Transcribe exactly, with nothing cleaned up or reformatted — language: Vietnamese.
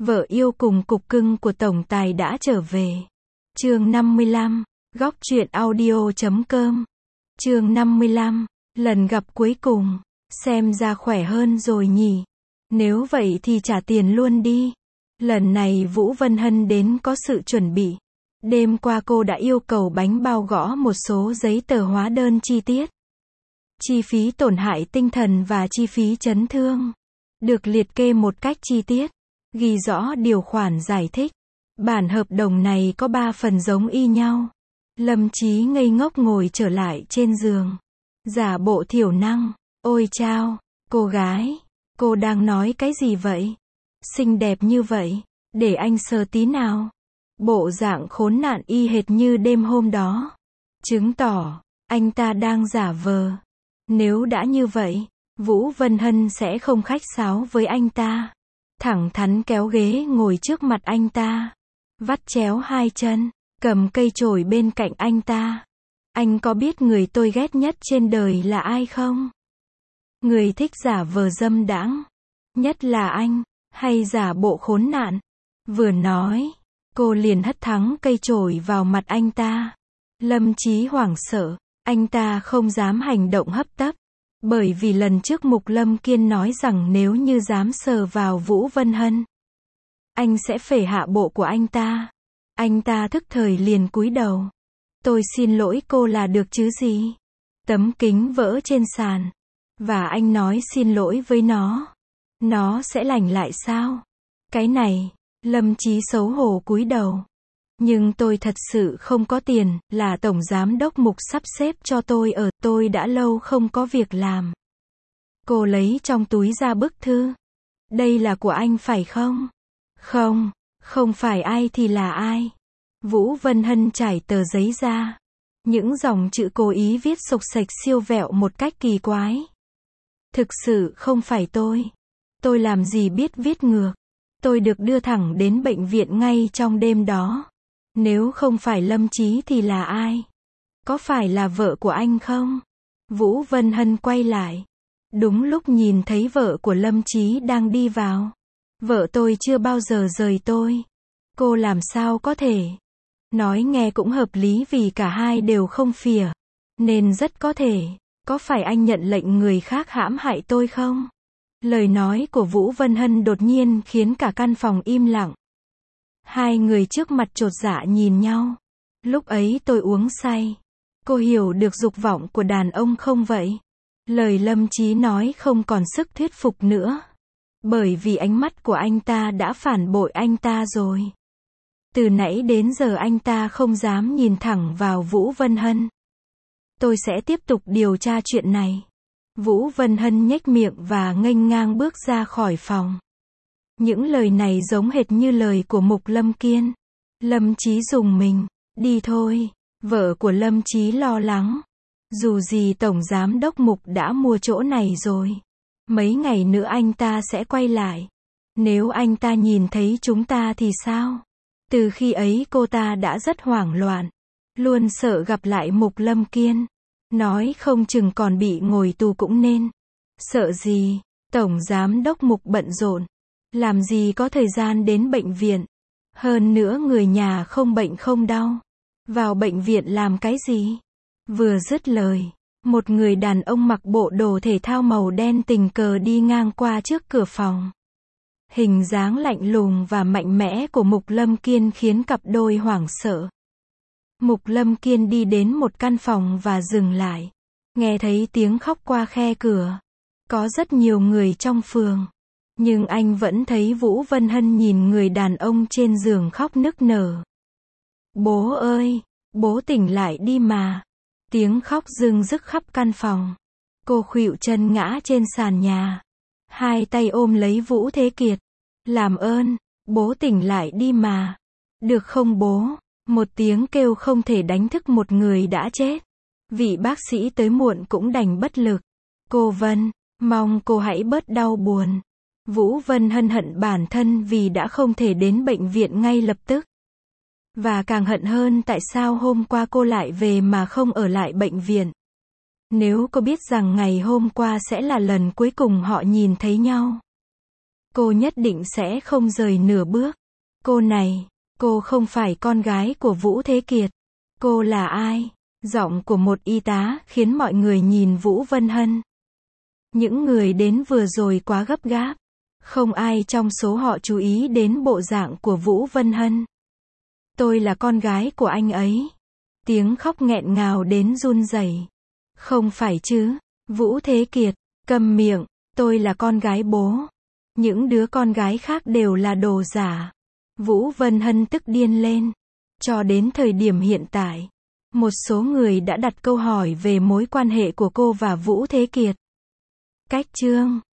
Vợ yêu cùng cục cưng của tổng tài đã trở về. Chương năm mươi lăm, góc truyện audio chấm com. Chương năm mươi lăm, lần gặp cuối cùng, xem ra khỏe hơn rồi nhỉ. Nếu vậy thì trả tiền luôn đi. Lần này Vũ Vân Hân đến có sự chuẩn bị. Đêm qua cô đã yêu cầu bánh bao gõ một số giấy tờ hóa đơn chi tiết. Chi phí tổn hại tinh thần và chi phí chấn thương được liệt kê một cách chi tiết, ghi rõ điều khoản giải thích. Bản hợp đồng này có ba phần giống y nhau. Lâm Chí ngây ngốc ngồi trở lại trên giường, giả bộ thiểu năng. Ôi chao, cô gái, cô đang nói cái gì vậy? Xinh đẹp như vậy, để anh sờ tí nào. Bộ dạng khốn nạn y hệt như đêm hôm đó, chứng tỏ anh ta đang giả vờ. Nếu đã như vậy, Vũ Vân Hân sẽ không khách sáo với anh ta. Thẳng thắn kéo ghế ngồi trước mặt anh ta, vắt chéo hai chân, cầm cây chổi bên cạnh anh ta. Anh có biết người tôi ghét nhất trên đời là ai không? Người thích giả vờ dâm đãng, nhất là anh, hay giả bộ khốn nạn. Vừa nói, cô liền hất thẳng cây chổi vào mặt anh ta. Lâm Chí hoảng sợ, anh ta không dám hành động hấp tấp. Bởi vì lần trước Mục Lâm Kiên nói rằng nếu như dám sờ vào Vũ Vân Hân, anh sẽ phể hạ bộ của anh ta. Anh ta thức thời liền cúi đầu. Tôi xin lỗi cô là được chứ gì? Tấm kính vỡ trên sàn. Và anh nói xin lỗi với nó. Nó sẽ lành lại sao? Cái này, Lâm Chí xấu hổ cúi đầu. Nhưng tôi thật sự không có tiền, là tổng giám đốc Mục sắp xếp cho tôi ở, tôi đã lâu không có việc làm. Cô lấy trong túi ra bức thư. Đây là của anh phải không? Không, không phải ai thì là ai. Vũ Vân Hân trải tờ giấy ra. Những dòng chữ cố ý viết xộc xệch siêu vẹo một cách kỳ quái. Thực sự không phải tôi. Tôi làm gì biết viết ngược. Tôi được đưa thẳng đến bệnh viện ngay trong đêm đó. Nếu không phải Lâm Chí thì là ai? Có phải là vợ của anh không? Vũ Vân Hân quay lại. Đúng lúc nhìn thấy vợ của Lâm Chí đang đi vào. Vợ tôi chưa bao giờ rời tôi. Cô làm sao có thể? Nói nghe cũng hợp lý vì cả hai đều không phìa. Nên rất có thể. Có phải anh nhận lệnh người khác hãm hại tôi không? Lời nói của Vũ Vân Hân đột nhiên khiến cả căn phòng im lặng. Hai người trước mặt chột dạ nhìn nhau. Lúc ấy tôi uống say. Cô hiểu được dục vọng của đàn ông không vậy? Lời Lâm Chí nói không còn sức thuyết phục nữa. Bởi vì ánh mắt của anh ta đã phản bội anh ta rồi. Từ nãy đến giờ anh ta không dám nhìn thẳng vào Vũ Vân Hân. Tôi sẽ tiếp tục điều tra chuyện này. Vũ Vân Hân nhếch miệng và nghênh ngang bước ra khỏi phòng. Những lời này giống hệt như lời của Mục Lâm Kiên. Lâm Chí dùng mình. Đi thôi. Vợ của Lâm Chí lo lắng. Dù gì Tổng Giám đốc Mục đã mua chỗ này rồi. Mấy ngày nữa anh ta sẽ quay lại. Nếu anh ta nhìn thấy chúng ta thì sao? Từ khi ấy cô ta đã rất hoảng loạn. Luôn sợ gặp lại Mục Lâm Kiên. Nói không chừng còn bị ngồi tù cũng nên. Sợ gì? Tổng Giám đốc Mục bận rộn. Làm gì có thời gian đến bệnh viện. Hơn nữa người nhà không bệnh không đau. Vào bệnh viện làm cái gì? Vừa dứt lời, một người đàn ông mặc bộ đồ thể thao màu đen tình cờ đi ngang qua trước cửa phòng. Hình dáng lạnh lùng và mạnh mẽ của Mục Lâm Kiên khiến cặp đôi hoảng sợ. Mục Lâm Kiên đi đến một căn phòng và dừng lại. Nghe thấy tiếng khóc qua khe cửa. Có rất nhiều người trong phường. Nhưng anh vẫn thấy Vũ Vân Hân nhìn người đàn ông trên giường khóc nức nở. Bố ơi, bố tỉnh lại đi mà. Tiếng khóc rưng rức khắp căn phòng. Cô khuỵu chân ngã trên sàn nhà. Hai tay ôm lấy Vũ Thế Kiệt. Làm ơn, bố tỉnh lại đi mà. Được không bố? Một tiếng kêu không thể đánh thức một người đã chết. Vị bác sĩ tới muộn cũng đành bất lực. Cô Vân, mong cô hãy bớt đau buồn. Vũ Vân Hân hận bản thân vì đã không thể đến bệnh viện ngay lập tức. Và càng hận hơn tại sao hôm qua cô lại về mà không ở lại bệnh viện. Nếu cô biết rằng ngày hôm qua sẽ là lần cuối cùng họ nhìn thấy nhau. Cô nhất định sẽ không rời nửa bước. Cô này, cô không phải con gái của Vũ Thế Kiệt. Cô là ai? Giọng của một y tá khiến mọi người nhìn Vũ Vân Hân. Những người đến vừa rồi quá gấp gáp. Không ai trong số họ chú ý đến bộ dạng của Vũ Vân Hân. Tôi là con gái của anh ấy. Tiếng khóc nghẹn ngào đến run rẩy. Không phải chứ, Vũ Thế Kiệt, câm miệng, tôi là con gái bố. Những đứa con gái khác đều là đồ giả. Vũ Vân Hân tức điên lên. Cho đến thời điểm hiện tại, một số người đã đặt câu hỏi về mối quan hệ của cô và Vũ Thế Kiệt. Cách chương